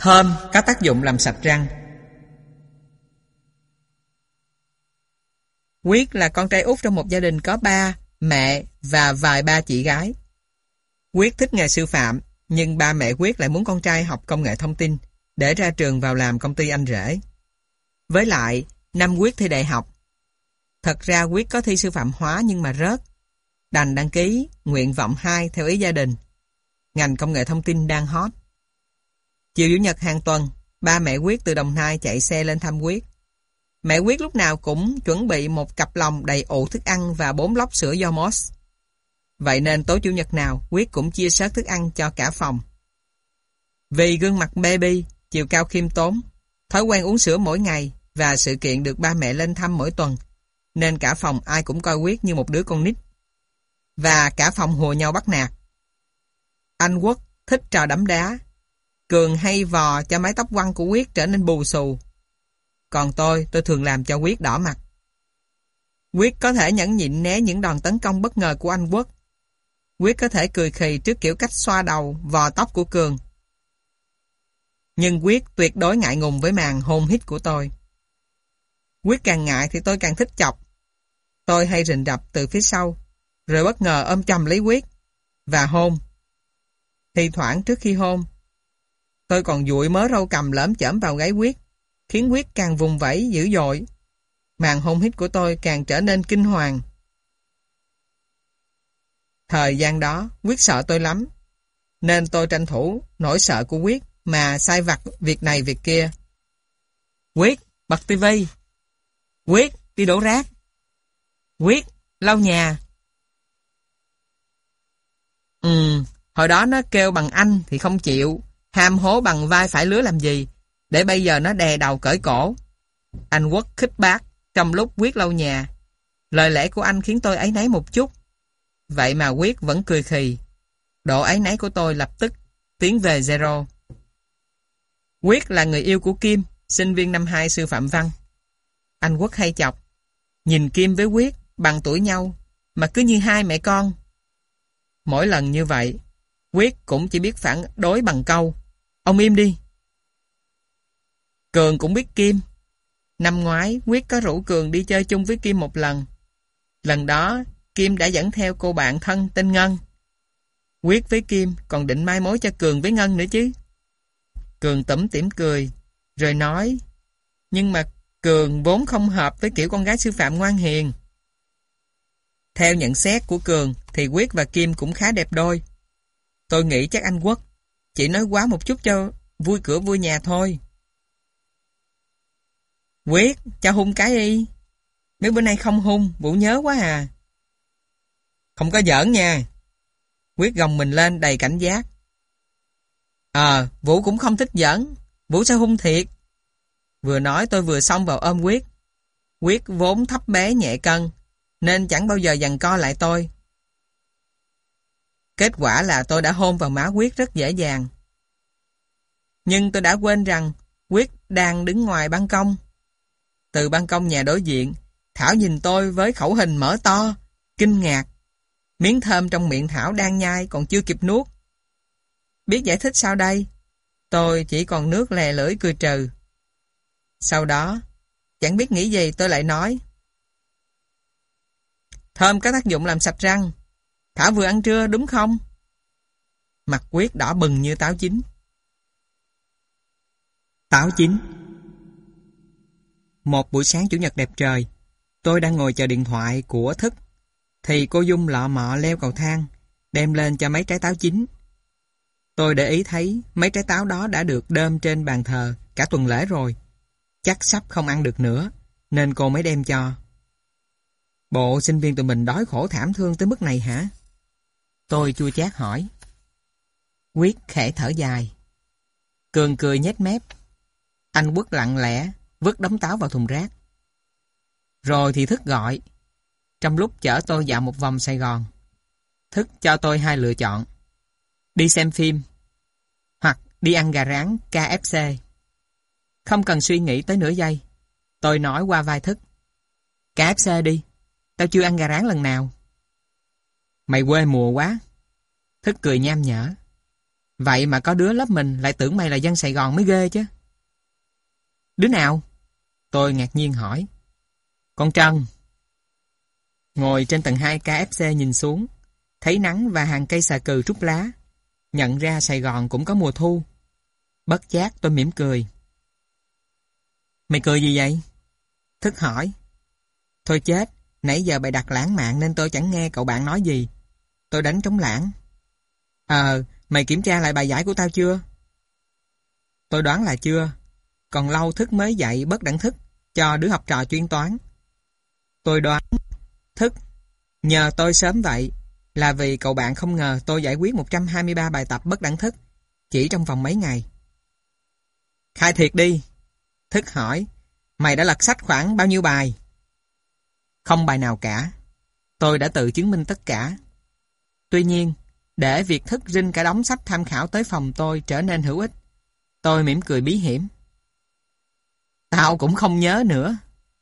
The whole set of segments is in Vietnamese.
Thơm có tác dụng làm sạch răng. Quyết là con trai út trong một gia đình có ba mẹ và vài ba chị gái. Quyết thích nghề sư phạm, nhưng ba mẹ Quyết lại muốn con trai học công nghệ thông tin để ra trường vào làm công ty anh rể. Với lại, năm Quyết thi đại học. Thật ra Quyết có thi sư phạm hóa nhưng mà rớt. Đành đăng ký nguyện vọng 2 theo ý gia đình. Ngành công nghệ thông tin đang hot. Chiều Chủ nhật hàng tuần, ba mẹ Quyết từ Đồng Nai chạy xe lên thăm Quyết. Mẹ Quyết lúc nào cũng chuẩn bị một cặp lồng đầy ụ thức ăn và 4 lốc sữa Yomos. Vậy nên tối Chủ nhật nào, Quyết cũng chia sớt thức ăn cho cả phòng. Vì gương mặt baby, chiều cao khiêm tốn, thói quen uống sữa mỗi ngày và sự kiện được ba mẹ lên thăm mỗi tuần, nên cả phòng ai cũng coi Quyết như một đứa con nít. Và cả phòng hùa nhau bắt nạt. Anh Quốc thích trò đấm đá. Cường hay vò cho mái tóc quăn của Quyết trở nên bù xù. Còn tôi thường làm cho Quyết đỏ mặt. Quyết có thể nhẫn nhịn né những đòn tấn công bất ngờ của anh Quốc. Quyết có thể cười khì trước kiểu cách xoa đầu, vò tóc của Cường. Nhưng Quyết tuyệt đối ngại ngùng với màn hôn hít của tôi. Quyết càng ngại thì tôi càng thích chọc. Tôi hay rình rập từ phía sau, rồi bất ngờ ôm chầm lấy Quyết và hôn. Thì thoảng trước khi hôn, tôi còn dụi mớ râu cầm lởm chởm vào gáy Quyết, khiến Quyết càng vùng vẫy dữ dội. Màn hôn hít của tôi càng trở nên kinh hoàng. Thời gian đó, Quyết sợ tôi lắm, nên tôi tranh thủ nỗi sợ của Quyết mà sai vặt việc này việc kia. Quyết, bật tivi. Quyết, đi đổ rác. Quyết, lau nhà. Hồi đó nó kêu bằng anh thì không chịu, ham hố bằng vai phải lứa làm gì, để bây giờ nó đè đầu cởi cổ. Anh Quốc khích bác trong lúc Quyết lau nhà. Lời lẽ của anh khiến tôi áy náy một chút. Vậy mà Quyết vẫn cười khì. Độ áy náy của tôi lập tức tiến về zero. Quyết là người yêu của Kim, sinh viên năm 2 sư phạm văn. Anh Quốc hay chọc. Nhìn Kim với Quyết bằng tuổi nhau mà cứ như hai mẹ con. Mỗi lần như vậy, Quyết cũng chỉ biết phản đối bằng câu: ông im đi. Cường cũng biết Kim. Năm ngoái, Quyết có rủ Cường đi chơi chung với Kim một lần. Lần đó, Kim đã dẫn theo cô bạn thân tên Ngân. Quyết với Kim còn định mai mối cho Cường với Ngân nữa chứ. Cường tủm tỉm cười, rồi nói: nhưng mà Cường vốn không hợp với kiểu con gái sư phạm ngoan hiền. Theo nhận xét của Cường thì Quyết và Kim cũng khá đẹp đôi. Tôi nghĩ chắc anh Quốc chỉ nói quá một chút cho vui cửa vui nhà thôi. Quyết, cho hung cái đi. Nếu bữa nay không hung, Vũ nhớ quá à. Không có giỡn nha. Quyết gồng mình lên đầy cảnh giác. Vũ cũng không thích giỡn. Vũ sẽ hung thiệt. Vừa nói tôi vừa xông vào ôm Quyết. Quyết vốn thấp bé nhẹ cân, nên chẳng bao giờ giằng co lại tôi. Kết quả là tôi đã hôn vào má Quyết rất dễ dàng. Nhưng tôi đã quên rằng Quyết đang đứng ngoài ban công. Từ ban công nhà đối diện, Thảo nhìn tôi với khẩu hình mở to, kinh ngạc. Miếng thơm trong miệng Thảo đang nhai còn chưa kịp nuốt. Biết giải thích sao đây? Tôi chỉ còn nước lè lưỡi cười trừ. Sau đó, chẳng biết nghĩ gì tôi lại nói: thơm có tác dụng làm sạch răng. Thảo vừa ăn trưa đúng không? Mặt Quyết đỏ bừng như táo chín. Táo chín. Một buổi sáng Chủ nhật đẹp trời, tôi đang ngồi chờ điện thoại của Thức, thì cô Dung lọ mọ leo cầu thang, đem lên cho mấy trái táo chín. Tôi để ý thấy mấy trái táo đó đã được đơm trên bàn thờ cả tuần lễ rồi. Chắc sắp không ăn được nữa, nên cô mới đem cho. Bộ sinh viên tụi mình đói khổ thảm thương tới mức này hả? Tôi chua chát hỏi. Quyết khẽ thở dài. Cường cười nhếch mép. Anh Quốc lặng lẽ vứt đống táo vào thùng rác. Rồi thì Thức gọi. Trong lúc chở tôi dạo một vòng Sài Gòn, Thức cho tôi hai lựa chọn: đi xem phim hoặc đi ăn gà rán KFC. Không cần suy nghĩ tới nửa giây, tôi nói qua vai Thức: KFC đi, tao chưa ăn gà rán lần nào. Mày quê mùa quá. Thức cười nham nhở. Vậy mà có đứa lớp mình lại tưởng mày là dân Sài Gòn mới ghê chứ. Đứa nào? Tôi ngạc nhiên hỏi. Con Trân. Ngồi trên tầng 2 KFC nhìn xuống, thấy nắng và hàng cây xà cừ trút lá. Nhận ra Sài Gòn cũng có mùa thu. Bất giác tôi mỉm cười. Mày cười gì vậy? Thức hỏi. Thôi chết, nãy giờ bày đặt lãng mạn nên tôi chẳng nghe cậu bạn nói gì. Tôi đánh trống lãng. Mày kiểm tra lại bài giải của tao chưa? Tôi đoán là chưa. Còn lâu Thức mới dạy bất đẳng thức cho đứa học trò chuyên toán. Tôi đoán Thức nhờ tôi sớm vậy là vì cậu bạn không ngờ tôi giải quyết 123 bài tập bất đẳng thức chỉ trong vòng mấy ngày. Khai thiệt đi. Thức hỏi. Mày đã lật sách khoảng bao nhiêu bài? Không bài nào cả. Tôi đã tự chứng minh tất cả. Tuy nhiên, để việc Thức rinh cả đống sách tham khảo tới phòng tôi trở nên hữu ích, tôi mỉm cười bí hiểm. Tao cũng không nhớ nữa.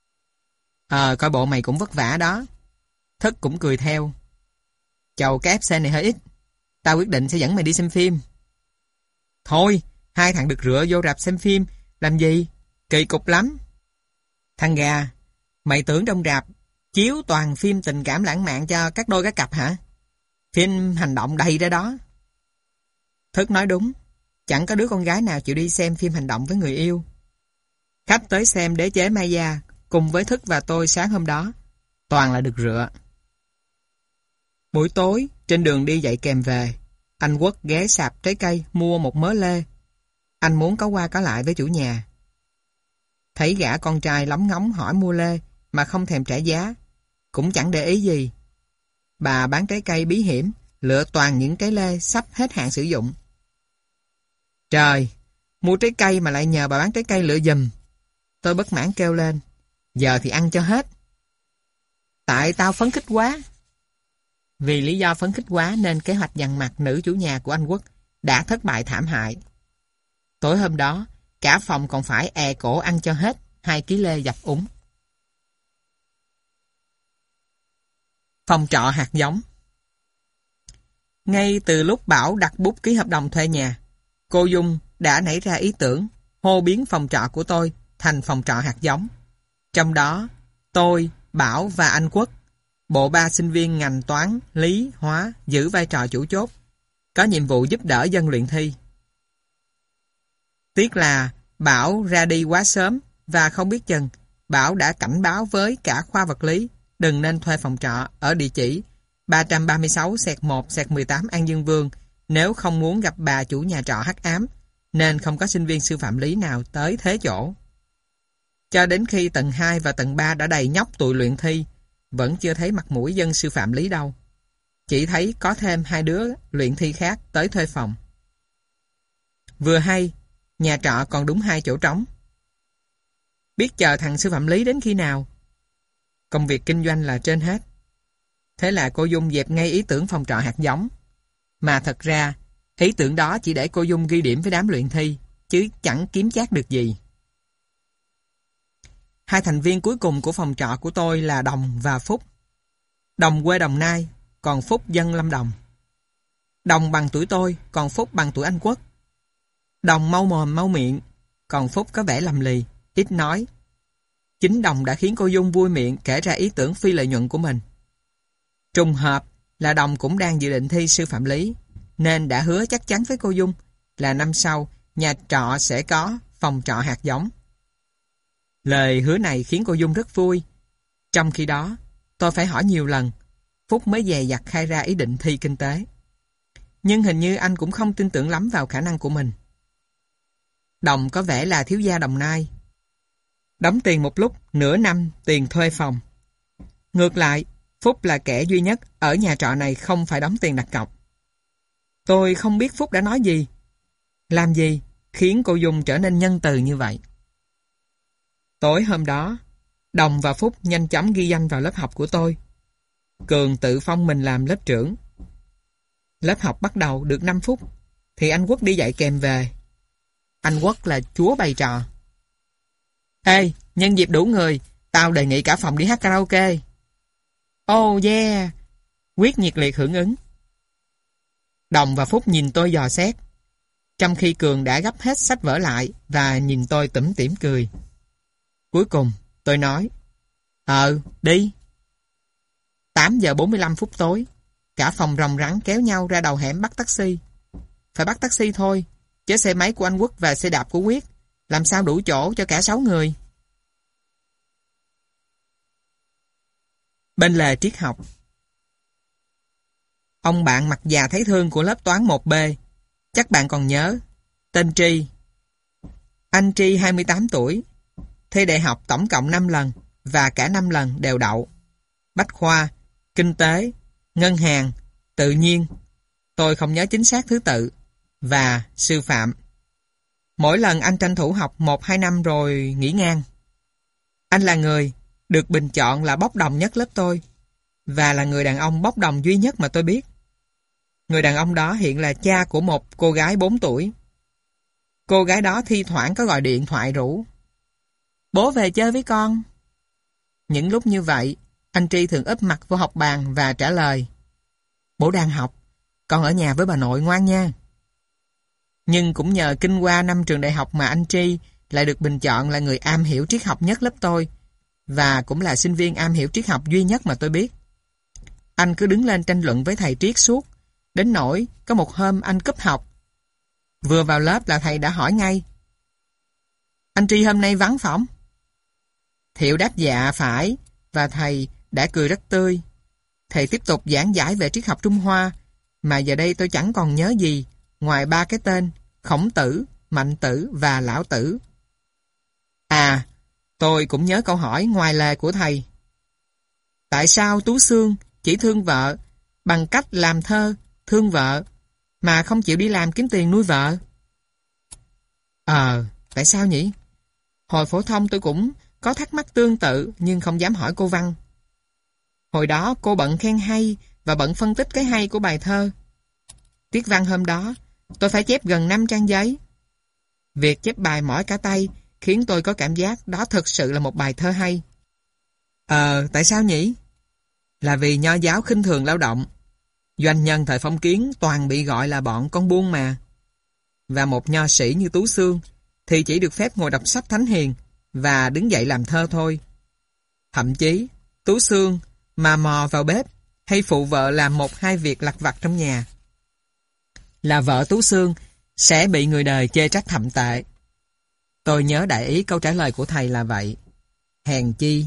Coi bộ mày cũng vất vả đó. Thức cũng cười theo. Chầu cái FC này hơi ít. Tao quyết định sẽ dẫn mày đi xem phim. Thôi, hai thằng được rửa vô rạp xem phim. Làm gì? Kỳ cục lắm. Thằng gà, mày tưởng trong rạp chiếu toàn phim tình cảm lãng mạn cho các đôi các cặp hả? Phim hành động đầy ra đó. Thức nói đúng. Chẳng có đứa con gái nào chịu đi xem phim hành động với người yêu. Khách tới xem Đế chế Maya cùng với Thức và tôi sáng hôm đó toàn là được rửa. Buổi tối, trên đường đi dạy kèm về, anh Quốc ghé sạp trái cây mua một mớ lê. Anh muốn có qua có lại với chủ nhà. Thấy gã con trai lóng ngóng hỏi mua lê mà không thèm trả giá, cũng chẳng để ý gì. Bà bán trái cây bí hiểm, lựa toàn những trái lê sắp hết hạn sử dụng. Trời, mua trái cây mà lại nhờ bà bán trái cây lựa giùm. Tôi bất mãn kêu lên, giờ thì ăn cho hết. Tại tao phấn khích quá. Vì lý do phấn khích quá nên kế hoạch dằn mặt nữ chủ nhà của anh Quốc đã thất bại thảm hại. Tối hôm đó, cả phòng còn phải cổ ăn cho hết 2 ký lê dập úng. Phòng trọ hạt giống. Ngay từ lúc Bảo đặt bút ký hợp đồng thuê nhà, cô Dung đã nảy ra ý tưởng hô biến phòng trọ của tôi thành phòng trọ hạt giống. Trong đó, tôi, Bảo và anh Quốc, bộ 3 sinh viên ngành toán, lý, hóa giữ vai trò chủ chốt, có nhiệm vụ giúp đỡ dân luyện thi. Tiếc là Bảo ra đi quá sớm và không biết chừng Bảo đã cảnh báo với cả khoa vật lý đừng nên thuê phòng trọ ở địa chỉ 336/1/18 An Dương Vương nếu không muốn gặp bà chủ nhà trọ hắc ám, nên không có sinh viên sư phạm lý nào tới thế chỗ. Cho đến khi tầng 2 và tầng 3 đã đầy nhóc tụi luyện thi, vẫn chưa thấy mặt mũi dân sư phạm lý đâu. Chỉ thấy có thêm 2 đứa luyện thi khác tới thuê phòng. Vừa hay, nhà trọ còn đúng 2 chỗ trống. Biết chờ thằng sư phạm lý đến khi nào? Công việc kinh doanh là trên hết. Thế là cô Dung dẹp ngay ý tưởng phòng trọ hạt giống. Mà thật ra, ý tưởng đó chỉ để cô Dung ghi điểm với đám luyện thi, chứ chẳng kiếm chác được gì. 2 thành viên cuối cùng của phòng trọ của tôi là Đồng và Phúc. Đồng quê Đồng Nai, còn Phúc dân Lâm Đồng. Đồng bằng tuổi tôi, còn Phúc bằng tuổi anh Quốc. Đồng mau mồm mau miệng, còn Phúc có vẻ lầm lì, ít nói. Chính Đồng đã khiến cô Dung vui miệng kể ra ý tưởng phi lợi nhuận của mình. Trùng hợp là Đồng cũng đang dự định thi sư phạm lý, nên đã hứa chắc chắn với cô Dung là năm sau nhà trọ sẽ có phòng trọ hạt giống. Lời hứa này khiến cô Dung rất vui. Trong khi đó, tôi phải hỏi nhiều lần, Phúc mới dè dặt khai ra ý định thi kinh tế. Nhưng hình như anh cũng không tin tưởng lắm vào khả năng của mình. Đồng có vẻ là thiếu gia Đồng Nai. Đóng tiền một lúc nửa năm tiền thuê phòng. Ngược lại, Phúc là kẻ duy nhất ở nhà trọ này không phải đóng tiền đặt cọc. Tôi không biết Phúc đã nói gì, làm gì khiến cô Dung trở nên nhân từ như vậy. Tối hôm đó, Đồng và Phúc nhanh chóng ghi danh vào lớp học của tôi. Cường tự phong mình làm lớp trưởng. Lớp học bắt đầu được 5 phút, thì anh Quốc đi dạy kèm về. Anh Quốc là chúa bày trò. Ê, nhân dịp đủ người, tao đề nghị cả phòng đi hát karaoke. Oh yeah! Quyết nhiệt liệt hưởng ứng. Đồng và Phúc nhìn tôi dò xét, trong khi Cường đã gấp hết sách vở lại và nhìn tôi tủm tỉm cười. Cuối cùng, tôi nói, đi. 8 giờ 45 phút tối, cả phòng ròng rắn kéo nhau ra đầu hẻm bắt taxi. Phải bắt taxi thôi, chứ xe máy của anh Quốc và xe đạp của Quyết làm sao đủ chỗ cho cả 6 người. Bên lề triết học. Ông bạn mặt già thấy thương của lớp toán 1B, chắc bạn còn nhớ, tên Tri. Anh Tri 28 tuổi, thi đại học tổng cộng 5 lần và cả 5 lần đều đậu. Bách khoa, kinh tế, ngân hàng, tự nhiên, tôi không nhớ chính xác thứ tự, và sư phạm. Mỗi lần anh tranh thủ học 1-2 năm rồi nghỉ ngang. Anh là người được bình chọn là bốc đồng nhất lớp tôi, và là người đàn ông bốc đồng duy nhất mà tôi biết. Người đàn ông đó hiện là cha của một cô gái 4 tuổi. Cô gái đó thi thoảng có gọi điện thoại rủ, bố về chơi với con. Những lúc như vậy, anh Tri thường úp mặt vô học bàn và trả lời, bố đang học, con ở nhà với bà nội ngoan nha. Nhưng cũng nhờ kinh qua 5 trường đại học mà anh Tri lại được bình chọn là người am hiểu triết học nhất lớp tôi, và cũng là sinh viên am hiểu triết học duy nhất mà tôi biết. Anh cứ đứng lên tranh luận với thầy triết suốt, đến nỗi có một hôm anh cúp học. Vừa vào lớp là thầy đã hỏi ngay, anh Tri hôm nay vắng phỏng? Thiệu đáp dạ phải, và thầy đã cười rất tươi. Thầy tiếp tục giảng giải về triết học Trung Hoa, mà giờ đây tôi chẳng còn nhớ gì ngoài 3 cái tên Khổng Tử, Mạnh Tử và Lão Tử. À, tôi cũng nhớ câu hỏi ngoài lề của thầy. Tại sao Tú Xương chỉ thương vợ bằng cách làm thơ, thương vợ, mà không chịu đi làm kiếm tiền nuôi vợ? Tại sao nhỉ? Hồi phổ thông tôi cũng có thắc mắc tương tự nhưng không dám hỏi cô Văn. Hồi đó cô bận khen hay và bận phân tích cái hay của bài thơ. Tiết văn hôm đó, tôi phải chép gần 5 trang giấy. Việc chép bài mỏi cả tay khiến tôi có cảm giác đó thực sự là một bài thơ hay. Tại sao nhỉ? Là vì nho giáo khinh thường lao động. Doanh nhân thời phong kiến toàn bị gọi là bọn con buôn mà. Và một nho sĩ như Tú Xương thì chỉ được phép ngồi đọc sách thánh hiền và đứng dậy làm thơ thôi. Thậm chí, Tú Xương mà mò vào bếp hay phụ vợ làm 1-2 việc lặt vặt trong nhà, là vợ Tú Xương sẽ bị người đời chê trách thậm tệ. Tôi nhớ đại ý câu trả lời của thầy là vậy. Hèn chi.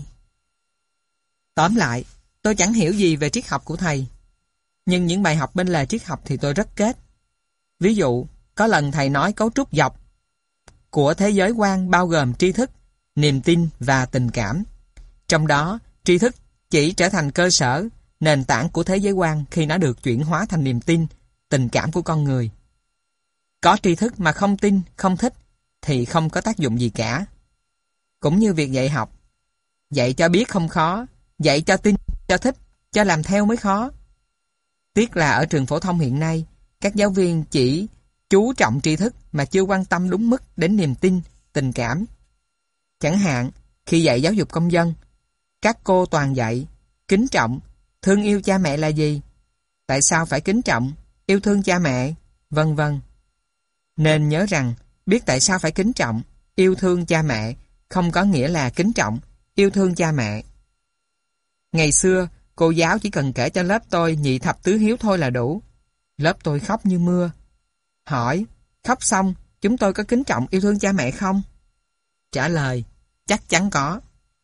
Tóm lại, tôi chẳng hiểu gì về triết học của thầy. Nhưng những bài học bên lề triết học thì tôi rất kết. Ví dụ, có lần thầy nói cấu trúc dọc của thế giới quan bao gồm tri thức, niềm tin và tình cảm. Trong đó, tri thức chỉ trở thành cơ sở, nền tảng của thế giới quan khi nó được chuyển hóa thành niềm tin, tình cảm của con người. Có tri thức mà không tin, không thích thì không có tác dụng gì cả. Cũng như việc dạy học. Dạy cho biết không khó, dạy cho tin, cho thích, cho làm theo mới khó. Tiếc là ở trường phổ thông hiện nay, các giáo viên chỉ chú trọng tri thức mà chưa quan tâm đúng mức đến niềm tin, tình cảm. Chẳng hạn, khi dạy giáo dục công dân, các cô toàn dạy kính trọng, thương yêu cha mẹ là gì? Tại sao phải kính trọng, yêu thương cha mẹ? Vân vân. Nên nhớ rằng, biết tại sao phải kính trọng, yêu thương cha mẹ không có nghĩa là kính trọng, yêu thương cha mẹ. Ngày xưa, cô giáo chỉ cần kể cho lớp tôi nhị thập tứ hiếu thôi là đủ. Lớp tôi khóc như mưa. Hỏi, khóc xong, chúng tôi có kính trọng yêu thương cha mẹ không? Trả lời, chắc chắn có.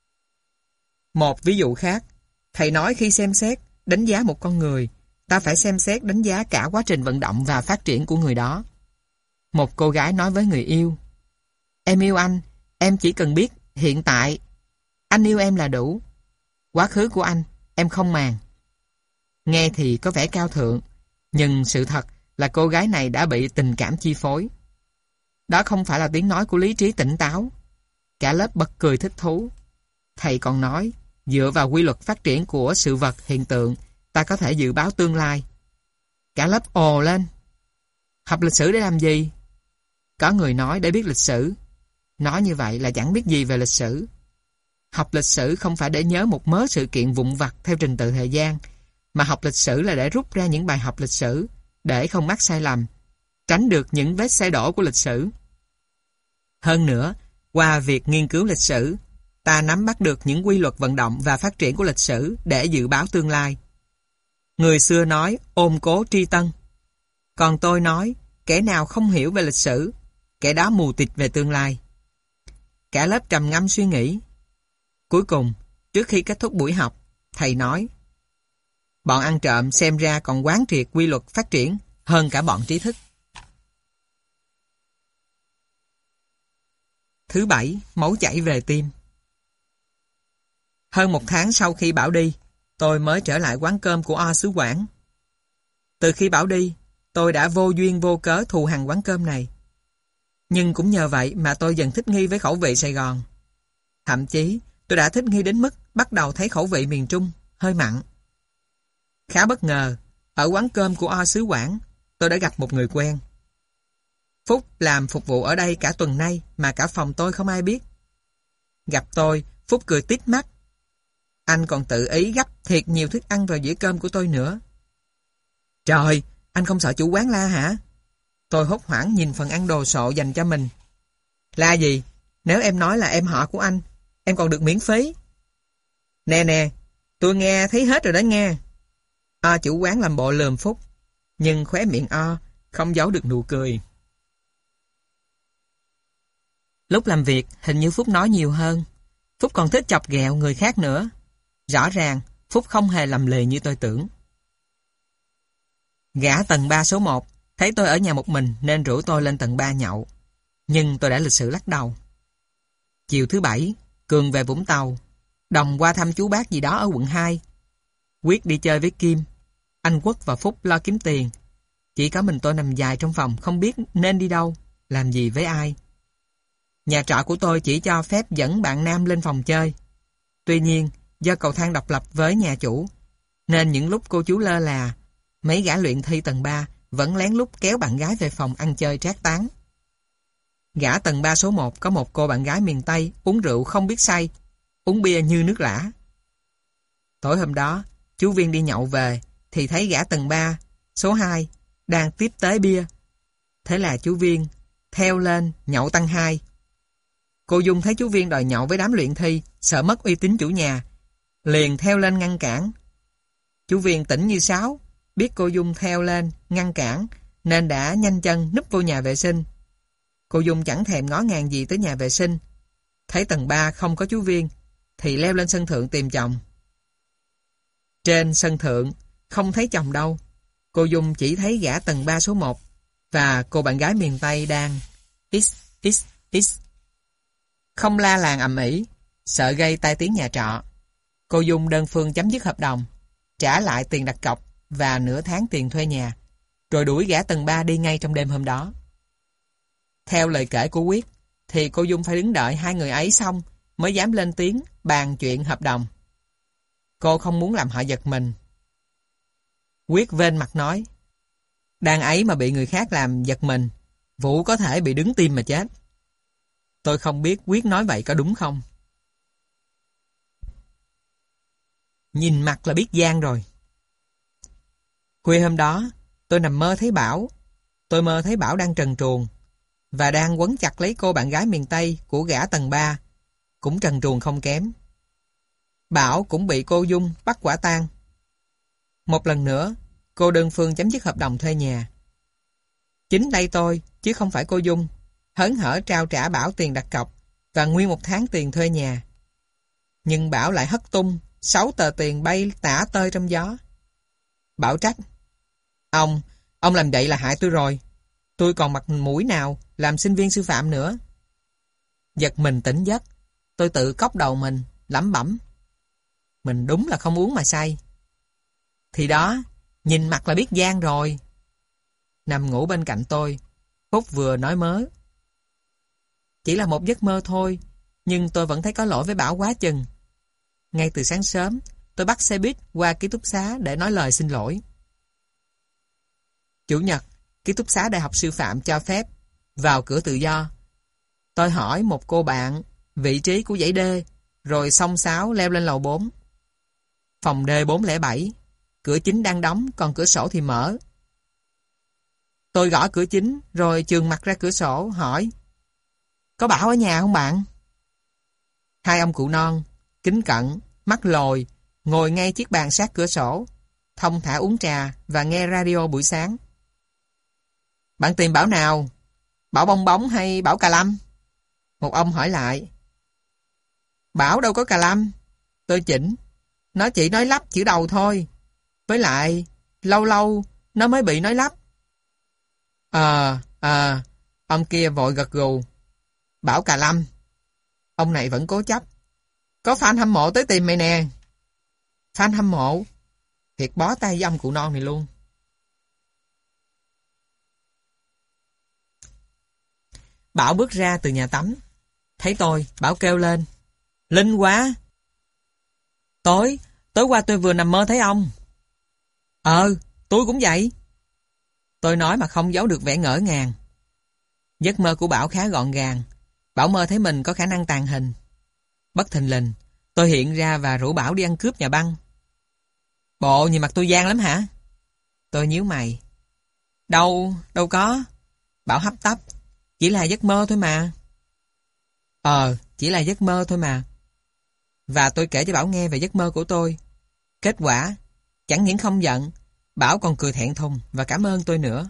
Một ví dụ khác, thầy nói khi xem xét, đánh giá một con người, ta phải xem xét đánh giá cả quá trình vận động và phát triển của người đó. Một cô gái nói với người yêu, em yêu anh, em chỉ cần biết hiện tại. Anh yêu em là đủ. Quá khứ của anh, em không màng. Nghe thì có vẻ cao thượng, nhưng sự thật là cô gái này đã bị tình cảm chi phối. Đó không phải là tiếng nói của lý trí tỉnh táo. Cả lớp bật cười thích thú. Thầy còn nói, dựa vào quy luật phát triển của sự vật, hiện tượng, ta có thể dự báo tương lai. Cả lớp ồ lên. Học lịch sử để làm gì? Có người nói để biết lịch sử. Nói như vậy là chẳng biết gì về lịch sử. Học lịch sử không phải để nhớ một mớ sự kiện vụn vặt theo trình tự thời gian, mà học lịch sử là để rút ra những bài học lịch sử, để không mắc sai lầm. tránh được những vết xe đổ của lịch sử. Hơn nữa, qua việc nghiên cứu lịch sử, ta nắm bắt được những quy luật vận động và phát triển của lịch sử để dự báo tương lai. Người xưa nói ôm cố tri tân. Còn tôi nói, kẻ nào không hiểu về lịch sử, kẻ đó mù tịt về tương lai. Cả lớp trầm ngâm suy nghĩ. Cuối cùng, trước khi kết thúc buổi học, thầy nói, bọn ăn trộm xem ra còn quán triệt quy luật phát triển hơn cả bọn trí thức. Thứ bảy, máu chảy về tim. Hơn 1 tháng sau khi Bảo đi, tôi mới trở lại quán cơm của O xứ Quảng. Từ khi Bảo đi, tôi đã vô duyên vô cớ thù hằn quán cơm này. Nhưng cũng nhờ vậy mà tôi dần thích nghi với khẩu vị Sài Gòn. Thậm chí, tôi đã thích nghi đến mức bắt đầu thấy khẩu vị miền Trung hơi mặn. Khá bất ngờ, ở quán cơm của O xứ Quảng, tôi đã gặp một người quen. Phúc làm phục vụ ở đây cả tuần nay mà cả phòng tôi không ai biết. Gặp tôi, Phúc cười tít mắt. Anh còn tự ý gắp thiệt nhiều thức ăn vào dĩa cơm của tôi nữa. Trời, anh không sợ chủ quán la hả? Tôi hốt hoảng nhìn phần ăn đồ sộ dành cho mình. La gì? Nếu em nói là em họ của anh, em còn được miễn phí. Nè nè, tôi nghe thấy hết rồi đó nghe. O chủ quán làm bộ lườm Phúc, nhưng khóe miệng O không giấu được nụ cười. Lúc làm việc, hình như Phúc nói nhiều hơn. Phúc còn thích chọc ghẹo người khác nữa. Rõ ràng, Phúc không hề lầm lì như tôi tưởng. Gã tầng 3 số 1 thấy tôi ở nhà một mình nên rủ tôi lên tầng 3 nhậu. Nhưng tôi đã lịch sự lắc đầu. Chiều thứ Bảy, Cường về Vũng Tàu. Đồng qua thăm chú bác gì đó ở quận 2. Quyết đi chơi với Kim. Anh Quốc và Phúc lo kiếm tiền. Chỉ có mình tôi nằm dài trong phòng không biết nên đi đâu, làm gì với ai. Nhà trọ của tôi chỉ cho phép dẫn bạn nam lên phòng chơi. Tuy nhiên, do cầu thang độc lập với nhà chủ, nên những lúc cô chú lơ là, mấy gã luyện thi tầng 3 vẫn lén lút kéo bạn gái về phòng ăn chơi trác tán. Gã tầng 3 số 1 có một cô bạn gái miền Tây uống rượu không biết say, uống bia như nước lã. Tối hôm đó, chú Viên đi nhậu về thì thấy gã tầng 3 số 2 đang tiếp tế bia. Thế là chú Viên theo lên nhậu tăng 2. Cô Dung thấy chú Viên đòi nhậu với đám luyện thi, sợ mất uy tín chủ nhà, liền theo lên ngăn cản. Chú Viên tỉnh như sáo, biết cô Dung theo lên ngăn cản nên đã nhanh chân núp vô nhà vệ sinh. Cô Dung chẳng thèm ngó ngàng gì tới nhà vệ sinh. Thấy tầng 3 không có chú Viên thì leo lên sân thượng tìm chồng. Trên sân thượng không thấy chồng đâu. Cô Dung chỉ thấy gã tầng 3 số 1 và cô bạn gái miền Tây đang x. Không la làng ầm ĩ, sợ gây tai tiếng nhà trọ. Cô Dung đơn phương chấm dứt hợp đồng, trả lại tiền đặt cọc và nửa tháng tiền thuê nhà, rồi đuổi gã tầng 3 đi ngay trong đêm hôm đó. Theo lời kể của Quyết, thì cô Dung phải đứng đợi hai người ấy xong mới dám lên tiếng bàn chuyện hợp đồng. Cô không muốn làm họ giật mình. Quyết vênh mặt nói, đàn ấy mà bị người khác làm giật mình, Vũ có thể bị đứng tim mà chết. Tôi không biết Quyết nói vậy có đúng không. Nhìn mặt là biết gian rồi. Khuya hôm đó, tôi nằm mơ thấy Bảo. Tôi mơ thấy Bảo đang trần truồng và đang quấn chặt lấy cô bạn gái miền Tây của gã tầng 3, cũng trần truồng không kém. Bảo cũng bị cô Dung bắt quả tang. Một lần nữa, cô đơn phương chấm dứt hợp đồng thuê nhà. Chính đây tôi, chứ không phải cô Dung, hớn hở trao trả Bảo tiền đặt cọc và nguyên 1 tháng tiền thuê nhà. Nhưng Bảo lại hất tung 6 tờ tiền bay tả tơi trong gió. Bảo trách, Ông làm vậy là hại tôi rồi. Tôi còn mặt mũi nào làm sinh viên sư phạm nữa. Giật mình tỉnh giấc, tôi tự cốc đầu mình, lẩm bẩm. Mình đúng là không uống mà say. Thì đó, nhìn mặt là biết gian rồi. Nằm ngủ bên cạnh tôi, Phúc vừa nói mớ. Chỉ là một giấc mơ thôi, nhưng tôi vẫn thấy có lỗi với Bảo quá chừng. Ngay từ sáng sớm, tôi bắt xe buýt qua ký túc xá để nói lời xin lỗi. Chủ nhật, ký túc xá Đại học Sư phạm cho phép vào cửa tự do. Tôi hỏi một cô bạn vị trí của dãy D, rồi xông xáo leo lên lầu 4. Phòng D407, cửa chính đang đóng, còn cửa sổ thì mở. Tôi gõ cửa chính, rồi chườm mặt ra cửa sổ, hỏi: Có Bảo ở nhà không bạn? Hai ông cụ non, kính cận, mắt lồi, ngồi ngay chiếc bàn sát cửa sổ, thong thả uống trà và nghe radio buổi sáng. Bạn tìm Bảo nào? Bảo bong bóng hay Bảo cà lâm? Một ông hỏi lại. Bảo đâu có cà lâm. Tôi chỉnh. Nó chỉ nói lắp chữ đầu thôi. Với lại, lâu lâu, nó mới bị nói lắp. Ông kia vội gật gù. Bảo cà lâm. Ông này vẫn cố chấp. Có fan hâm mộ tới tìm mày nè. Fan hâm mộ? Thiệt bó tay với ông cụ non này luôn. Bảo bước ra từ nhà tắm. Thấy tôi, Bảo kêu lên. Linh quá! Tối qua tôi vừa nằm mơ thấy ông. Tôi cũng vậy. Tôi nói mà không giấu được vẻ ngỡ ngàng. Giấc mơ của Bảo khá gọn gàng. Bảo mơ thấy mình có khả năng tàng hình. Bất thình lình, tôi hiện ra và rủ Bảo đi ăn cướp nhà băng. Bộ nhìn mặt tôi gian lắm hả? Tôi nhíu mày. Đâu có. Bảo hấp tấp. Chỉ là giấc mơ thôi mà. Chỉ là giấc mơ thôi mà. Và tôi kể cho Bảo nghe về giấc mơ của tôi. Kết quả, chẳng những không giận, Bảo còn cười thẹn thùng và cảm ơn tôi nữa.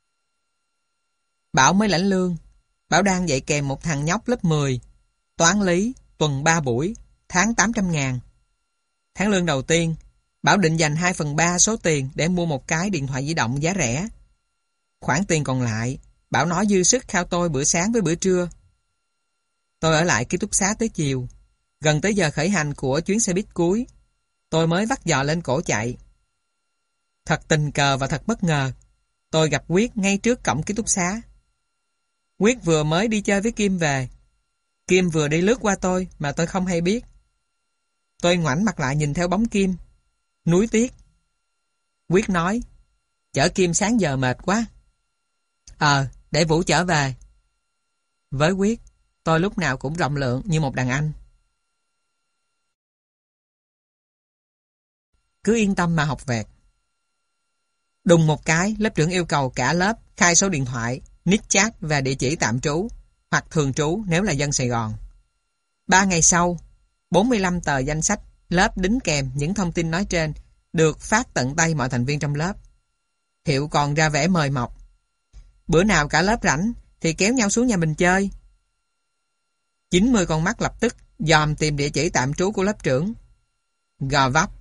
Bảo mới lãnh lương. Bảo đang dạy kèm một thằng nhóc lớp 10. Toán lý, tuần 3 buổi, tháng 800.000. Tháng lương đầu tiên, Bảo định dành 2/3 số tiền để mua một cái điện thoại di động giá rẻ. Khoản tiền còn lại, Bảo nói dư sức khao tôi bữa sáng với bữa trưa. Tôi ở lại ký túc xá tới chiều. Gần tới giờ khởi hành của chuyến xe buýt cuối, tôi mới vắt giò lên cổ chạy. Thật tình cờ và thật bất ngờ, tôi gặp Quyết ngay trước cổng ký túc xá. Quyết vừa mới đi chơi với Kim về. Kim vừa đi lướt qua tôi mà tôi không hay biết. Tôi ngoảnh mặt lại nhìn theo bóng Kim. Nuối tiếc. Quyết nói, chở Kim sáng giờ mệt quá. Để Vũ chở về. Với Quyết, tôi lúc nào cũng rộng lượng như một đàn anh. Cứ yên tâm mà học vẹt. Đùng một cái, lớp trưởng yêu cầu cả lớp khai số điện thoại, nick chat và địa chỉ tạm trú hoặc thường trú nếu là dân Sài Gòn. 3 ngày sau, 45 tờ danh sách lớp đính kèm những thông tin nói trên được phát tận tay mọi thành viên trong lớp. Hiệu còn ra vẻ mời mọc. Bữa nào cả lớp rảnh thì kéo nhau xuống nhà mình chơi. 90 con mắt lập tức dòm tìm địa chỉ tạm trú của lớp trưởng. Gò Vấp.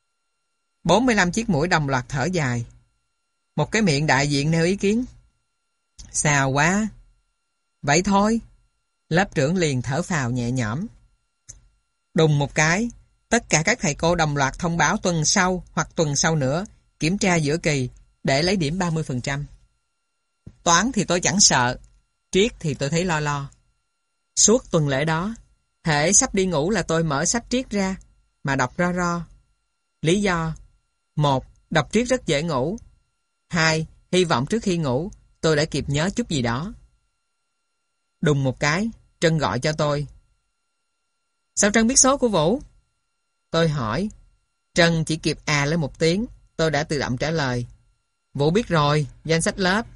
45 chiếc mũi đồng loạt thở dài. Một cái miệng đại diện nêu ý kiến. Xào quá. Vậy thôi. Lớp trưởng liền thở phào nhẹ nhõm. Đùng một cái, tất cả các thầy cô đồng loạt thông báo tuần sau hoặc tuần sau nữa kiểm tra giữa kỳ để lấy điểm 30%. Toán thì tôi chẳng sợ, triết thì tôi thấy lo lo. Suốt tuần lễ đó, hễ sắp đi ngủ là tôi mở sách triết ra mà đọc ro ro. Lý do: 1. Đọc triết rất dễ ngủ. 2. Hy vọng trước khi ngủ tôi đã kịp nhớ chút gì đó. Đùng một cái, Trân gọi cho tôi. Sao Trân biết số của Vũ? Tôi hỏi. Trân chỉ kịp lên một tiếng. Tôi đã tự động trả lời. Vũ biết rồi, danh sách lớp.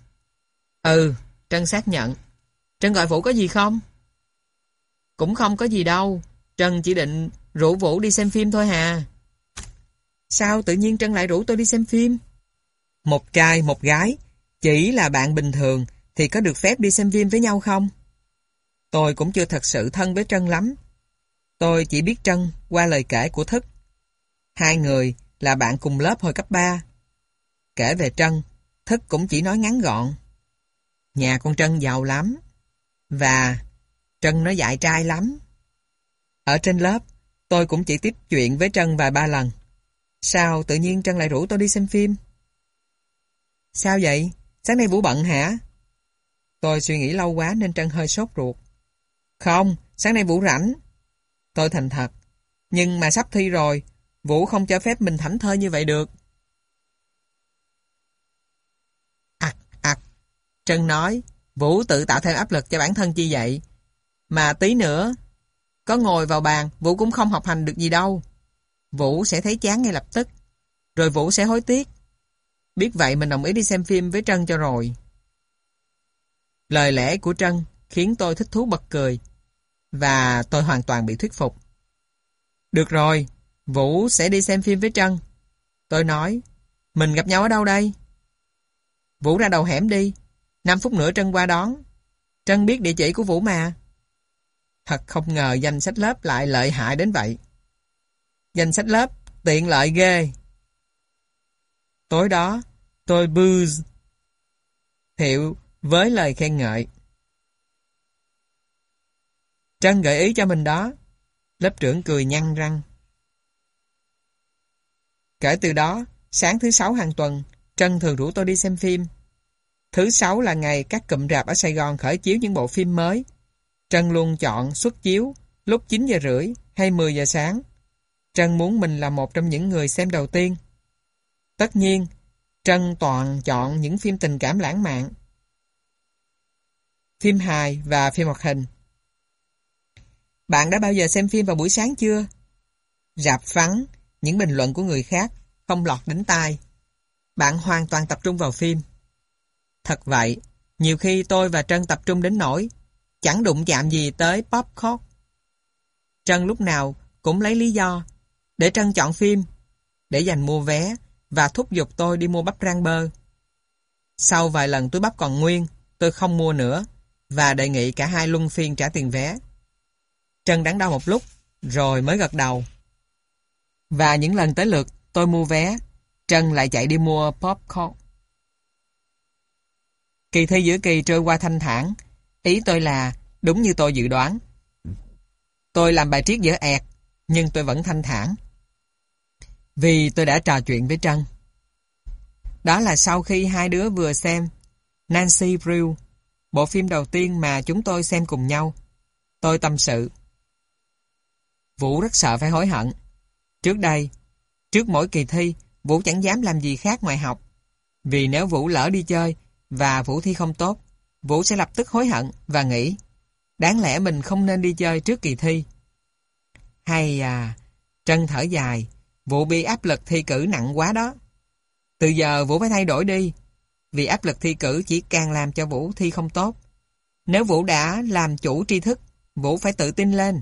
Trân xác nhận. Trân gọi Vũ có gì không? Cũng không có gì đâu. Trân chỉ định rủ Vũ đi xem phim thôi hà. Sao tự nhiên Trân lại rủ tôi đi xem phim? Một trai một gái, chỉ là bạn bình thường thì có được phép đi xem phim với nhau không? Tôi cũng chưa thật sự thân với Trân lắm. Tôi chỉ biết Trân qua lời kể của Thức. Hai người là bạn cùng lớp hồi cấp 3. Kể về Trân, Thức cũng chỉ nói ngắn gọn. Nhà con Trân giàu lắm. Và Trân nó dại trai lắm. Ở trên lớp, tôi cũng chỉ tiếp chuyện với Trân vài ba lần. Sao tự nhiên Trân lại rủ tôi đi xem phim? Sao vậy? Sáng nay Vũ bận hả? Tôi suy nghĩ lâu quá nên Trân hơi sốt ruột. Không, sáng nay Vũ rảnh. Tôi thành thật. Nhưng mà sắp thi rồi, Vũ không cho phép mình thảnh thơi như vậy được. Trân nói, Vũ tự tạo thêm áp lực cho bản thân chi vậy. Mà tí nữa, có ngồi vào bàn, Vũ cũng không học hành được gì đâu. Vũ sẽ thấy chán ngay lập tức. Rồi Vũ sẽ hối tiếc. Biết vậy mình đồng ý đi xem phim với Trân cho rồi. Lời lẽ của Trân khiến tôi thích thú bật cười, và tôi hoàn toàn bị thuyết phục. Được rồi, Vũ sẽ đi xem phim với Trân. Tôi nói, mình gặp nhau ở đâu đây? Vũ ra đầu hẻm đi, 5 phút nữa Trân qua đón. Trân biết địa chỉ của Vũ mà. Thật không ngờ danh sách lớp lại lợi hại đến vậy. Danh sách lớp tiện lợi ghê. Tối đó, tôi booze Thiệu với lời khen ngợi. Trân gợi ý cho mình đó. Lớp trưởng cười nhăn răng. Kể từ đó, sáng thứ 6 hàng tuần, Trân thường rủ tôi đi xem phim. Thứ 6 là ngày các cụm rạp ở Sài Gòn khởi chiếu những bộ phim mới. Trân luôn chọn xuất chiếu lúc 9 giờ rưỡi hay 10 giờ sáng. Trân muốn mình là một trong những người xem đầu tiên. Tất nhiên, Trân toàn chọn những phim tình cảm lãng mạn, phim hài và phim hoạt hình. Bạn đã bao giờ xem phim vào buổi sáng chưa? Rạp vắng, những bình luận của người khác không lọt đến tai. Bạn hoàn toàn tập trung vào phim. Thật vậy, nhiều khi tôi và Trân tập trung đến nỗi chẳng đụng chạm gì tới popcorn. Trân lúc nào cũng lấy lý do để Trân chọn phim, để dành mua vé và thúc giục tôi đi mua bắp rang bơ. Sau vài lần túi bắp còn nguyên, tôi không mua nữa và đề nghị cả hai luân phiên trả tiền vé. Trân đắn đo một lúc rồi mới gật đầu. Và những lần tới lượt tôi mua vé, Trân lại chạy đi mua popcorn. Kỳ thi giữa kỳ trôi qua thanh thản. Ý tôi là đúng như tôi dự đoán. Tôi làm bài triết dở ẹt, nhưng tôi vẫn thanh thản. Vì tôi đã trò chuyện với Trân. Đó là sau khi hai đứa vừa xem Nancy Drew, bộ phim đầu tiên mà chúng tôi xem cùng nhau. Tôi tâm sự. Vũ rất sợ phải hối hận. Trước đây, trước mỗi kỳ thi, Vũ chẳng dám làm gì khác ngoài học. Vì nếu Vũ lỡ đi chơi và Vũ thi không tốt, Vũ sẽ lập tức hối hận và nghĩ đáng lẽ mình không nên đi chơi trước kỳ thi. Hay à, Trân thở dài, Vũ bị áp lực thi cử nặng quá đó. Từ giờ Vũ phải thay đổi đi, vì áp lực thi cử chỉ càng làm cho Vũ thi không tốt. Nếu Vũ đã làm chủ tri thức, Vũ phải tự tin lên.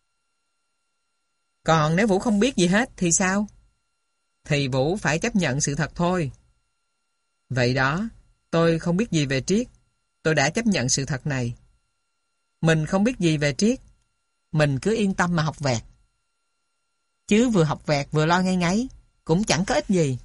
Còn nếu Vũ không biết gì hết thì sao? Thì Vũ phải chấp nhận sự thật thôi. Vậy đó, tôi không biết gì về triết. Tôi đã chấp nhận sự thật này. Mình không biết gì về triết. Mình cứ yên tâm mà học vẹt. Chứ vừa học vẹt vừa lo ngay ngáy cũng chẳng có ích gì.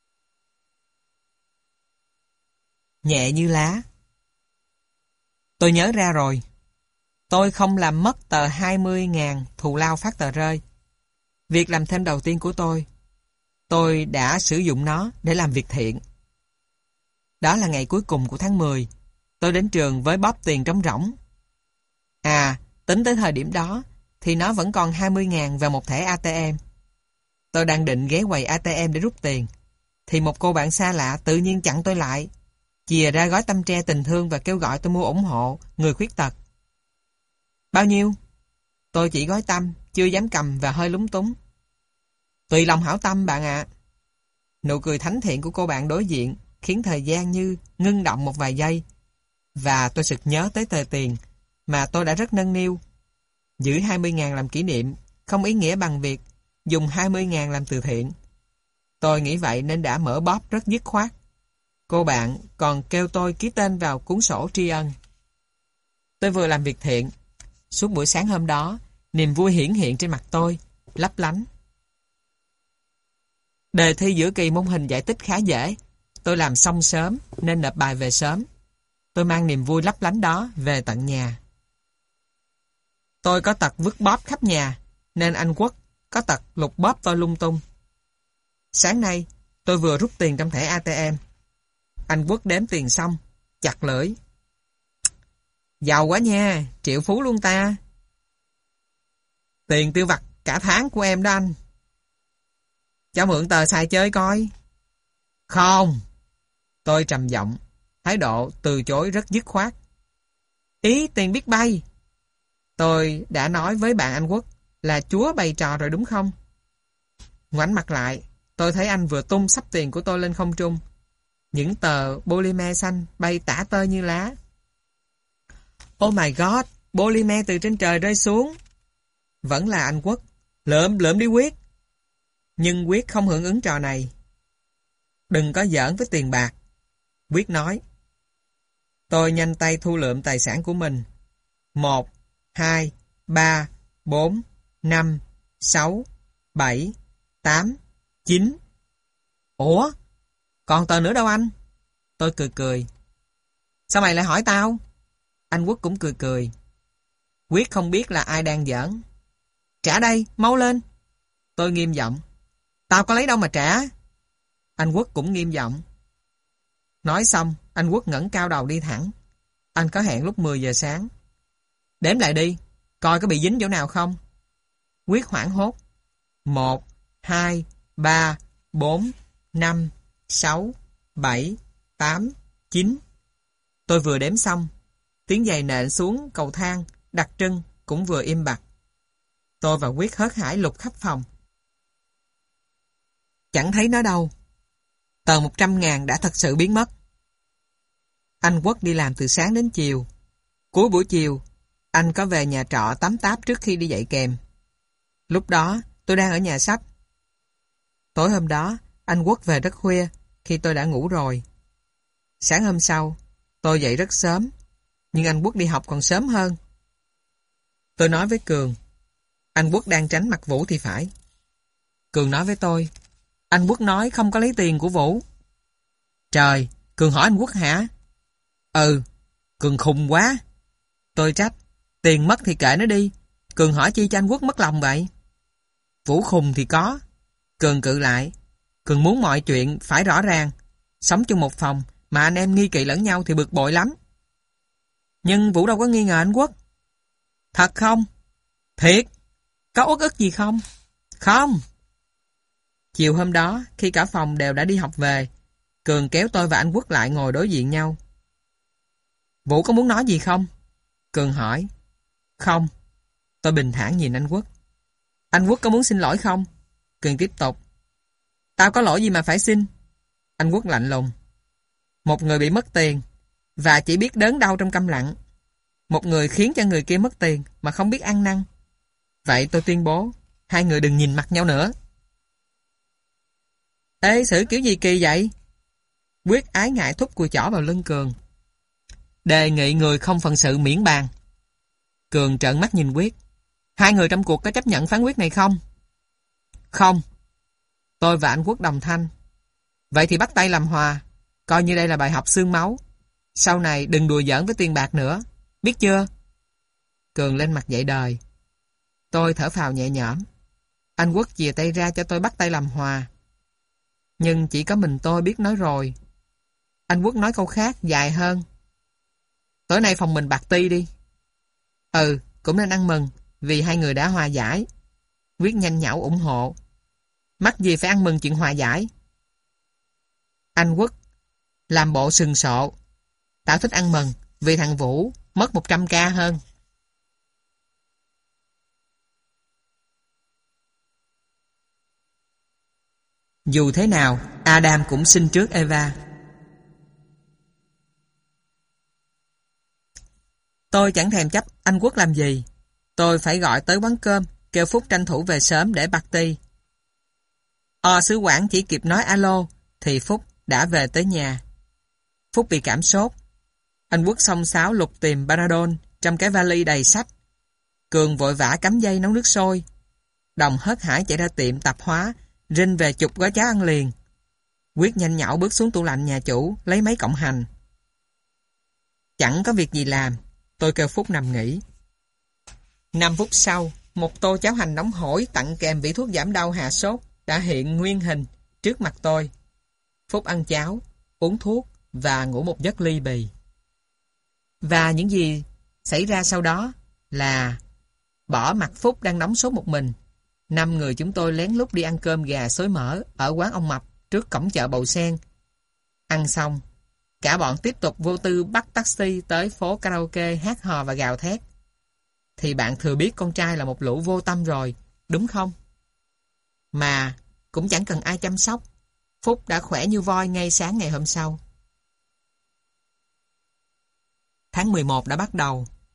Nhẹ như lá. Tôi nhớ ra rồi. Tôi không làm mất tờ 20.000 thù lao phát tờ rơi. Việc làm thêm đầu tiên của tôi đã sử dụng nó để làm việc thiện. Đó là ngày cuối cùng của tháng 10. Tôi đến trường với bóp tiền trống rỗng. À, tính tới thời điểm đó thì nó vẫn còn 20.000 và một thẻ ATM. Tôi đang định ghé quầy ATM để rút tiền thì một cô bạn xa lạ tự nhiên chặn tôi lại, chìa ra gói tăm tre tình thương và kêu gọi tôi mua ủng hộ người khuyết tật. Bao nhiêu? Tôi chỉ gói tăm, chưa dám cầm và hơi lúng túng. Tùy lòng hảo tâm bạn ạ. Nụ cười thánh thiện của cô bạn đối diện khiến thời gian như ngưng động một vài giây, và tôi sực nhớ tới tờ tiền mà tôi đã rất nâng niu. Giữ 20.000 làm kỷ niệm không ý nghĩa bằng việc dùng 20.000 làm từ thiện. Tôi nghĩ vậy nên đã mở bóp rất dứt khoát. Cô bạn còn kêu tôi ký tên vào cuốn sổ tri ân. Tôi vừa làm việc thiện. Suốt buổi sáng hôm đó, niềm vui hiển hiện trên mặt tôi, lấp lánh. Đề thi giữa kỳ môn hình giải tích khá dễ. Tôi làm xong sớm nên nộp bài về sớm. Tôi mang niềm vui lấp lánh đó về tận nhà. Tôi có tật vứt bóp khắp nhà, nên anh Quốc có tật lục bóp tôi lung tung. Sáng nay, tôi vừa rút tiền trong thẻ ATM. Anh Quốc đếm tiền xong, chặt lưỡi. Giàu quá nha, triệu phú luôn ta. Tiền tiêu vặt cả tháng của em đó anh. Cho mượn tờ xài chơi coi. Không. Tôi trầm giọng, thái độ từ chối rất dứt khoát. Ý tiền biết bay. Tôi đã nói với bạn anh Quốc là chúa bày trò rồi đúng không? Ngoảnh mặt lại, tôi thấy anh vừa tung xấp tiền của tôi lên không trung. Những tờ polymer xanh bay tả tơi như lá. Oh my God, polymer từ trên trời rơi xuống. Vẫn là anh Quốc. Lượm đi Quyết. Nhưng Quyết không hưởng ứng trò này. Đừng có giỡn với tiền bạc. Quyết nói. Tôi nhanh tay thu lượm tài sản của mình. 1, 2, 3, 4, 5, 6, 7, 8, 9. Ủa? Còn tờ nữa đâu anh? Tôi cười. Sao mày lại hỏi tao? Anh Quốc cũng cười. Quyết không biết là ai đang giỡn. Trả đây, mau lên. Tôi nghiêm giọng. Tao có lấy đâu mà trả. Anh Quốc cũng nghiêm giọng. Nói xong, anh Quốc ngẩng cao đầu đi thẳng. Anh có hẹn lúc 10 giờ sáng. Đếm lại đi, coi có bị dính chỗ nào không. Quyết hoảng hốt. 1, 2, 3, 4, 5, 6, 7, 8, 9. Tôi vừa đếm xong, tiếng giày nện xuống cầu thang, đặc trưng cũng vừa im bặt. Tôi và Quyết hớt hải lục khắp phòng. Chẳng thấy nó đâu. Tờ 100.000 đã thật sự biến mất. Anh Quốc đi làm từ sáng đến chiều. Cuối buổi chiều, anh có về nhà trọ tắm táp trước khi đi dạy kèm. Lúc đó, tôi đang ở nhà sách. Tối hôm đó, anh Quốc về rất khuya, khi tôi đã ngủ rồi. Sáng hôm sau, tôi dậy rất sớm, nhưng anh Quốc đi học còn sớm hơn. Tôi nói với Cường, anh Quốc đang tránh mặt Vũ thì phải. Cường nói với tôi, anh Quốc nói không có lấy tiền của Vũ. Trời, Cường hỏi anh Quốc hả? Ừ, Cường khùng quá. Tôi trách, tiền mất thì kệ nó đi. Cường hỏi chi cho anh Quốc mất lòng vậy? Vũ khùng thì có. Cường cự lại. Cường muốn mọi chuyện phải rõ ràng. Sống chung một phòng mà anh em nghi kỵ lẫn nhau thì bực bội lắm. Nhưng Vũ đâu có nghi ngờ anh Quốc. Thật không? Thiệt. Có uất ức gì không? Không. Chiều hôm đó, khi cả phòng đều đã đi học về, Cường kéo tôi và anh Quốc lại ngồi đối diện nhau. Vũ có muốn nói gì không? Cường hỏi. Không. Tôi bình thản nhìn anh Quốc. Anh Quốc có muốn xin lỗi không? Cường tiếp tục. Tao có lỗi gì mà phải xin? Anh Quốc lạnh lùng. Một người bị mất tiền và chỉ biết đớn đau trong câm lặng. Một người khiến cho người kia mất tiền mà không biết ăn năn. Vậy tôi tuyên bố, hai người đừng nhìn mặt nhau nữa. Ê, xử kiểu gì kỳ vậy? Quyết ái ngại thúc cùi chỏ vào lưng Cường. Đề nghị người không phận sự miễn bàn. Cường trợn mắt nhìn Quyết. Hai người trong cuộc có chấp nhận phán quyết này không? Không. Tôi và anh Quốc đồng thanh. Vậy thì bắt tay làm hòa. Coi như đây là bài học xương máu. Sau này đừng đùa giỡn với tiền bạc nữa. Biết chưa? Cường lên mặt dạy đời. Tôi thở phào nhẹ nhõm. Anh Quốc chìa tay ra cho tôi bắt tay làm hòa. Nhưng chỉ có mình tôi biết nói rồi. Anh Quốc nói câu khác dài hơn. Tối nay phòng mình bạc ti đi. Ừ, cũng nên ăn mừng vì hai người đã hòa giải. Quyết nhanh nhảu ủng hộ. Mắc gì phải ăn mừng chuyện hòa giải. Anh Quốc làm bộ sừng sộ. Tao thích ăn mừng vì thằng Vũ mất 100k hơn. Dù thế nào, Adam cũng sinh trước Eva. Tôi chẳng thèm chấp anh Quốc làm gì. Tôi phải gọi tới quán cơm, kêu Phúc tranh thủ về sớm để party. Sứ quản chỉ kịp nói alo, thì Phúc đã về tới nhà. Phúc bị cảm sốt. Anh Quốc xông xáo lục tìm Panadol trong cái vali đầy sách. Cường vội vã cắm dây nấu nước sôi. Đồng hớt hải chạy ra tiệm tạp hóa, rinh về chục gói cháo ăn liền. Quyết nhanh nhảu bước xuống tủ lạnh nhà chủ, lấy mấy cọng hành. Chẳng có việc gì làm, tôi kêu Phúc nằm nghỉ. 5 phút sau, một tô cháo hành nóng hổi tặng kèm vị thuốc giảm đau hạ sốt đã hiện nguyên hình trước mặt tôi. Phúc ăn cháo, uống thuốc và ngủ một giấc ly bì. Và những gì xảy ra sau đó là bỏ mặc Phúc đang nóng sốt một mình. 5 người chúng tôi lén lút đi ăn cơm gà xối mỡ ở quán ông Mập trước cổng chợ Bầu Sen. Ăn xong, cả bọn tiếp tục vô tư bắt taxi tới phố karaoke hát hò và gào thét. Thì bạn thừa biết con trai là một lũ vô tâm rồi, đúng không? Mà cũng chẳng cần ai chăm sóc. Phúc đã khỏe như voi ngay sáng ngày hôm sau. Tháng 11 đã bắt đầu.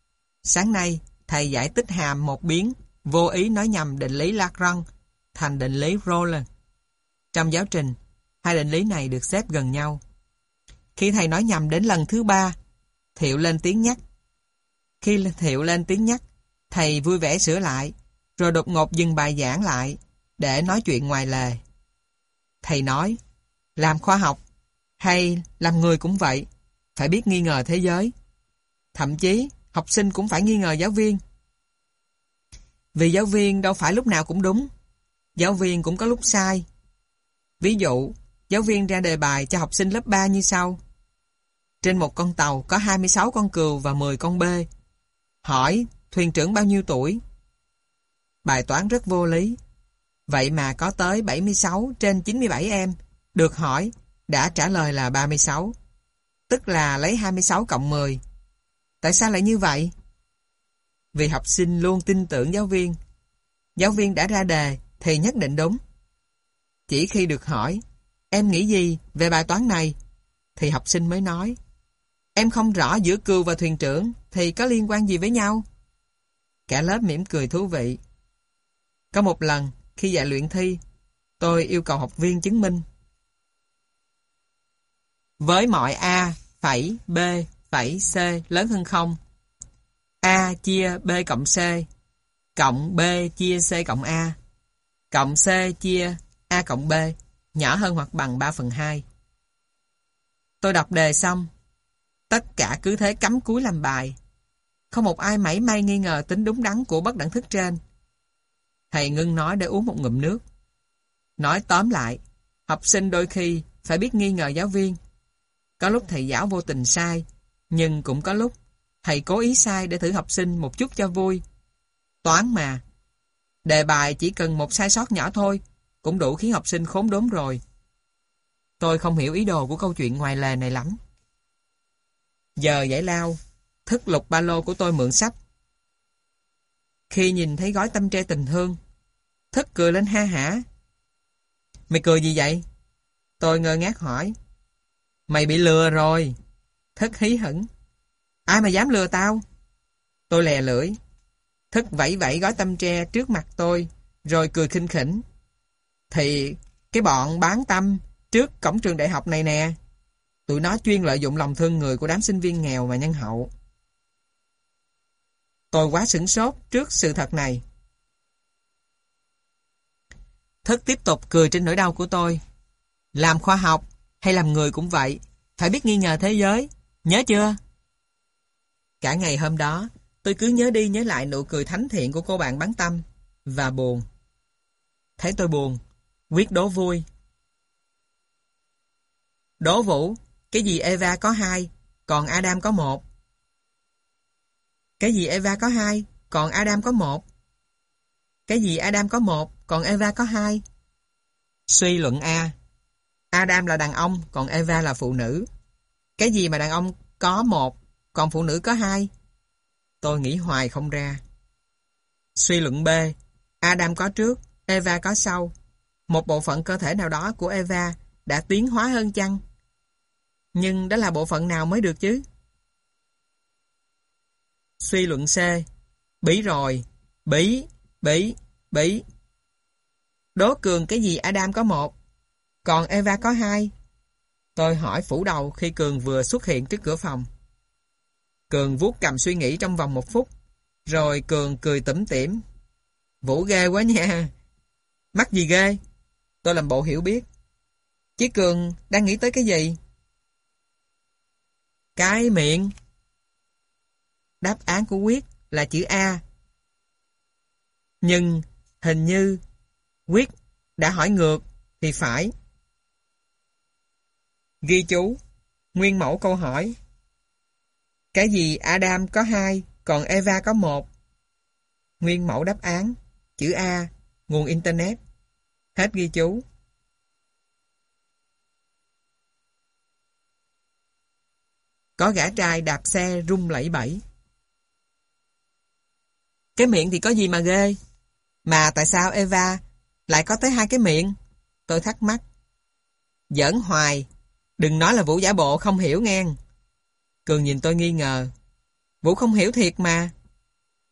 Sáng nay, thầy giải tích hàm một biến, vô ý nói nhầm định lý Lagrange thành định lý Roland. Trong giáo trình, hai định lý này được xếp gần nhau. Khi thầy nói nhầm đến lần thứ 3, Thiệu lên tiếng nhắc. Khi Thiệu lên tiếng nhắc, thầy vui vẻ sửa lại, rồi đột ngột dừng bài giảng lại, để nói chuyện ngoài lề. Thầy nói, làm khoa học, hay làm người cũng vậy, phải biết nghi ngờ thế giới. Thậm chí, học sinh cũng phải nghi ngờ giáo viên. Vì giáo viên đâu phải lúc nào cũng đúng. Giáo viên cũng có lúc sai. Ví dụ, giáo viên ra đề bài cho học sinh lớp 3 như sau. Trên một con tàu có 26 con cừu và 10 con bê. Hỏi, thuyền trưởng bao nhiêu tuổi? Bài toán rất vô lý. Vậy mà có tới 76 trên 97 em được hỏi đã trả lời là 36. Tức là lấy 26 cộng 10. Tại sao lại như vậy? Vì học sinh luôn tin tưởng giáo viên. Giáo viên đã ra đề thì nhất định đúng. Chỉ khi được hỏi, em nghĩ gì về bài toán này? Thì học sinh mới nói, em không rõ giữa cừu và thuyền trưởng thì có liên quan gì với nhau? Cả lớp mỉm cười thú vị. Có một lần, khi dạy luyện thi, tôi yêu cầu học viên chứng minh. Với mọi A phẩy B phẩy C lớn hơn 0, A chia B cộng C, cộng B chia C cộng A, cộng C chia A cộng B, nhỏ hơn hoặc bằng 3/2. Tôi đọc đề xong, tất cả cứ thế cắm cúi làm bài. Không một ai mảy may nghi ngờ tính đúng đắn của bất đẳng thức trên. Thầy ngưng nói để uống một ngụm nước. Nói tóm lại, học sinh đôi khi phải biết nghi ngờ giáo viên. Có lúc thầy giáo vô tình sai, nhưng cũng có lúc thầy cố ý sai để thử học sinh một chút cho vui. Toán mà. Đề bài chỉ cần một sai sót nhỏ thôi, cũng đủ khiến học sinh khốn đốn rồi. Tôi không hiểu ý đồ của câu chuyện ngoài lề này lắm. Giờ giải lao, Thức lục ba lô của tôi mượn sách. Khi nhìn thấy gói tâm tre tình thương, Thức cười lên ha hả. Mày cười gì vậy? Tôi ngơ ngác hỏi. Mày bị lừa rồi. Thức hí hửng. Ai mà dám lừa tao? Tôi lè lưỡi. Thức vẫy vẫy gói tâm tre trước mặt tôi, rồi cười khinh khỉnh. Thì cái bọn bán tâm trước cổng trường đại học này nè. Tụi nó chuyên lợi dụng lòng thương người của đám sinh viên nghèo và nhân hậu. Tôi quá sửng sốt trước sự thật này. Thức tiếp tục cười trên nỗi đau của tôi. Làm khoa học hay làm người cũng vậy, phải biết nghi ngờ thế giới, nhớ chưa? Cả ngày hôm đó, tôi cứ nhớ đi nhớ lại nụ cười thánh thiện của cô bạn bán tâm, và buồn. Thấy tôi buồn, Quyết đố vui. Đố Vũ, cái gì Eva có 2, còn Adam có 1? Cái gì Eva có 2, còn Adam có 1? Cái gì Adam có 1, còn Eva có 2? Suy luận A. Adam là đàn ông, còn Eva là phụ nữ. Cái gì mà đàn ông có 1, còn phụ nữ có 2? Tôi nghĩ hoài không ra. Suy luận B. Adam có trước, Eva có sau. Một bộ phận cơ thể nào đó của Eva đã tiến hóa hơn chăng? Nhưng đó là bộ phận nào mới được chứ? Suy luận C. Bí rồi. Bí. Đố Cường cái gì Adam có 1, còn Eva có 2? Tôi hỏi phủ đầu khi Cường vừa xuất hiện trước cửa phòng. Cường vuốt cằm suy nghĩ trong vòng 1 phút, rồi Cường cười tủm tỉm. Vũ ghê quá nha. Mắc gì ghê? Tôi làm bộ hiểu biết. Chứ Cường đang nghĩ tới cái gì? Cái miệng. Đáp án của Quyết là chữ A. Nhưng hình như Quyết đã hỏi ngược thì phải. Ghi chú. Nguyên mẫu câu hỏi. Cái gì Adam có 2, còn Eva có 1? Nguyên mẫu đáp án. Chữ A. Nguồn Internet. Hết ghi chú. Có gã trai đạp xe rung lẩy bẩy. Cái miệng thì có gì mà ghê? Mà tại sao Eva lại có tới 2 cái miệng? Tôi thắc mắc. Giỡn hoài. Đừng nói là Vũ giả bộ không hiểu ngang. Cường nhìn tôi nghi ngờ. Vũ không hiểu thiệt mà.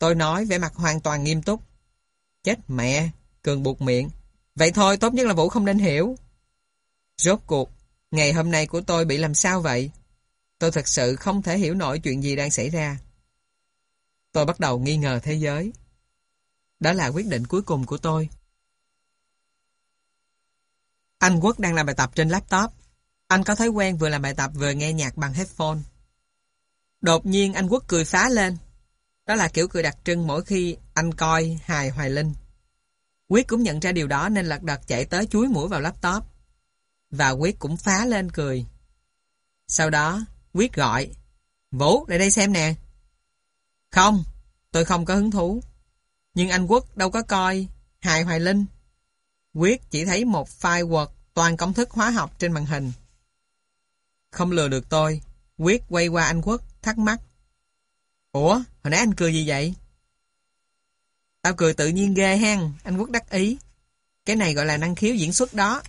Tôi nói vẻ mặt hoàn toàn nghiêm túc. Chết mẹ, Cường buột miệng. Vậy thôi, tốt nhất là Vũ không nên hiểu. Rốt cuộc, ngày hôm nay của tôi bị làm sao vậy? Tôi thật sự không thể hiểu nổi chuyện gì đang xảy ra. Tôi bắt đầu nghi ngờ thế giới. Đó là quyết định cuối cùng của tôi. Anh Quốc đang làm bài tập trên laptop. Anh có thói quen vừa làm bài tập vừa nghe nhạc bằng headphone. Đột nhiên anh Quốc cười phá lên. Đó là kiểu cười đặc trưng mỗi khi anh coi hài Hoài Linh. Quyết cũng nhận ra điều đó nên lật đật chạy tới chúi mũi vào laptop. Và Quyết cũng phá lên cười. Sau đó, Quyết gọi. Vũ, lại đây xem nè. Không, tôi không có hứng thú. Nhưng anh Quốc đâu có coi hài Hoài Linh. Quyết chỉ thấy một file Word toàn công thức hóa học trên màn hình. Không lừa được tôi, Quyết quay qua anh Quốc, thắc mắc. Ủa, hồi nãy anh cười gì vậy? Tao cười tự nhiên ghê hen, anh Quốc đắc ý. Cái này gọi là năng khiếu diễn xuất đó.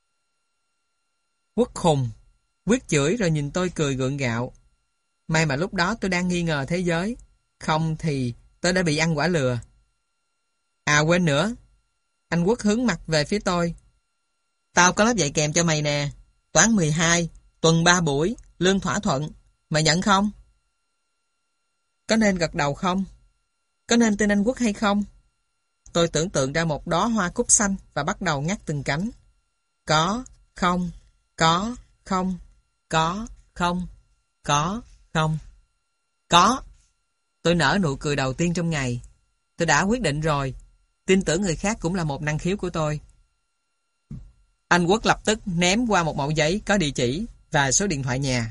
Quốc khùng. Quyết chửi rồi nhìn tôi cười gượng gạo. May mà lúc đó tôi đang nghi ngờ thế giới. Không thì tôi đã bị ăn quả lừa. À quên nữa. Anh Quốc hướng mặt về phía tôi. Tao có lớp dạy kèm cho mày nè. Toán 12, tuần 3 buổi, lương thỏa thuận. Mày nhận không? Có nên gật đầu không? Có nên tin anh Quốc hay không? Tôi tưởng tượng ra một đóa hoa cúc xanh và bắt đầu ngắt từng cánh. Có, không, có, không, có, không, có, không. Có. Tôi nở nụ cười đầu tiên trong ngày. Tôi đã quyết định rồi. Tin tưởng người khác cũng là một năng khiếu của tôi. Anh Quốc lập tức ném qua một mẩu giấy có địa chỉ và số điện thoại nhà.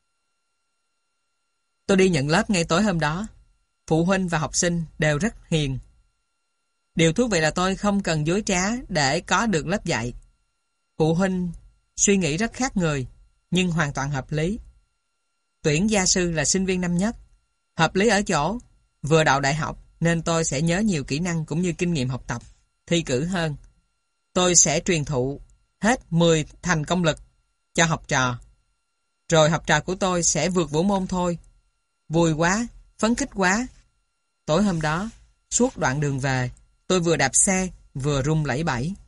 Tôi đi nhận lớp ngay tối hôm đó. Phụ huynh và học sinh đều rất hiền. Điều thú vị là tôi không cần dối trá để có được lớp dạy. Phụ huynh suy nghĩ rất khác người, nhưng hoàn toàn hợp lý. Tuyển gia sư là sinh viên năm nhất. Hợp lý ở chỗ, vừa đậu đại học nên tôi sẽ nhớ nhiều kỹ năng cũng như kinh nghiệm học tập, thi cử hơn. Tôi sẽ truyền thụ hết 10 thành công lực cho học trò. Rồi học trò của tôi sẽ vượt vũ môn thôi. Vui quá, phấn khích quá. Tối hôm đó, suốt đoạn đường về, tôi vừa đạp xe, vừa run lẩy bẩy.